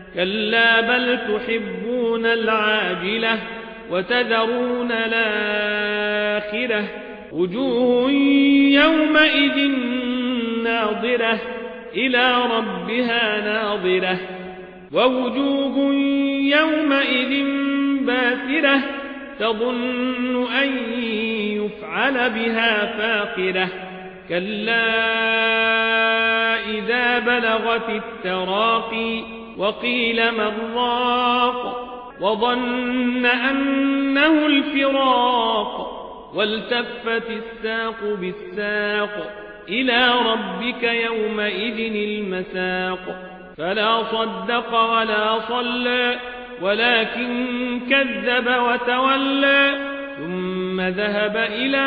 كلا بل تحبون العاجلة وتذرون الآخرة وجوه يومئذ ناظرة إلى ربها ناظرة ووجوه يومئذ باسرة تظن أن يفعل بها فاقرة كلا إذا بلغت التراقي وقيل من راق وظن أنه الفراق والتفت الساق بالساق إلى ربك يومئذ المساق فلا صدق ولا صلى ولكن كذب وتولى ثم ذهب إلى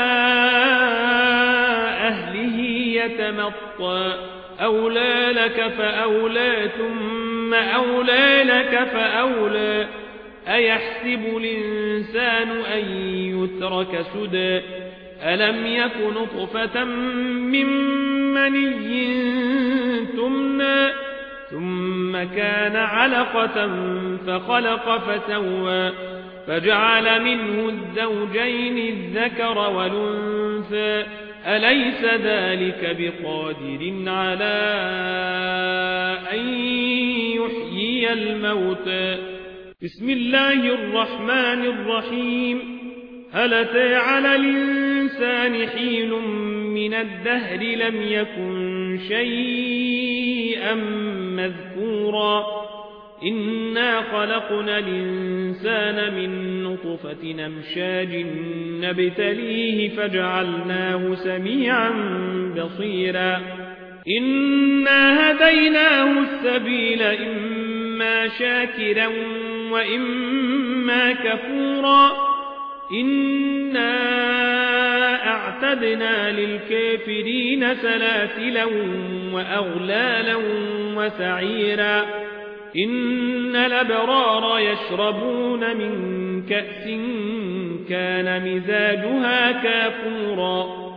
أهله يتمطى أولى لك فأولى ثم أولى لك فأولى أيحسب الإنسان أن يترك سدى ألم يك نطفة من مني تمنى ثم كان علقة فخلق فسوى فجعل منه الزوجين الذكر والأنثى أليس ذلك بقادر على أن يحيي الموتى بسم الله الرحمن الرحيم هل أتى على الإنسان حين من الدهر لم يكن شيئا مذكورا إنا خلقنا الإنسان من نطفة أمشاج نبتليه فجعلناه سميعا بصيرا إنا هديناه السبيل إما شاكرا وإما كفورا إنا أعتدنا للكافرين سلاسلا وأغلالا وسعيرا إن الأبرار يشربون من كأس كان مزاجها كافورا